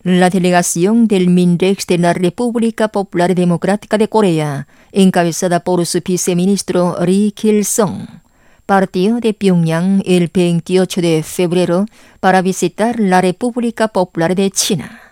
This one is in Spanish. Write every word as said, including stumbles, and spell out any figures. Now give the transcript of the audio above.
La delegación del MINDEX de la República Popular Democrática de Corea, encabezada por su viceministro Ri Kil-sung, partió de Pyongyang el veintiocho de febrero para visitar la República Popular de China.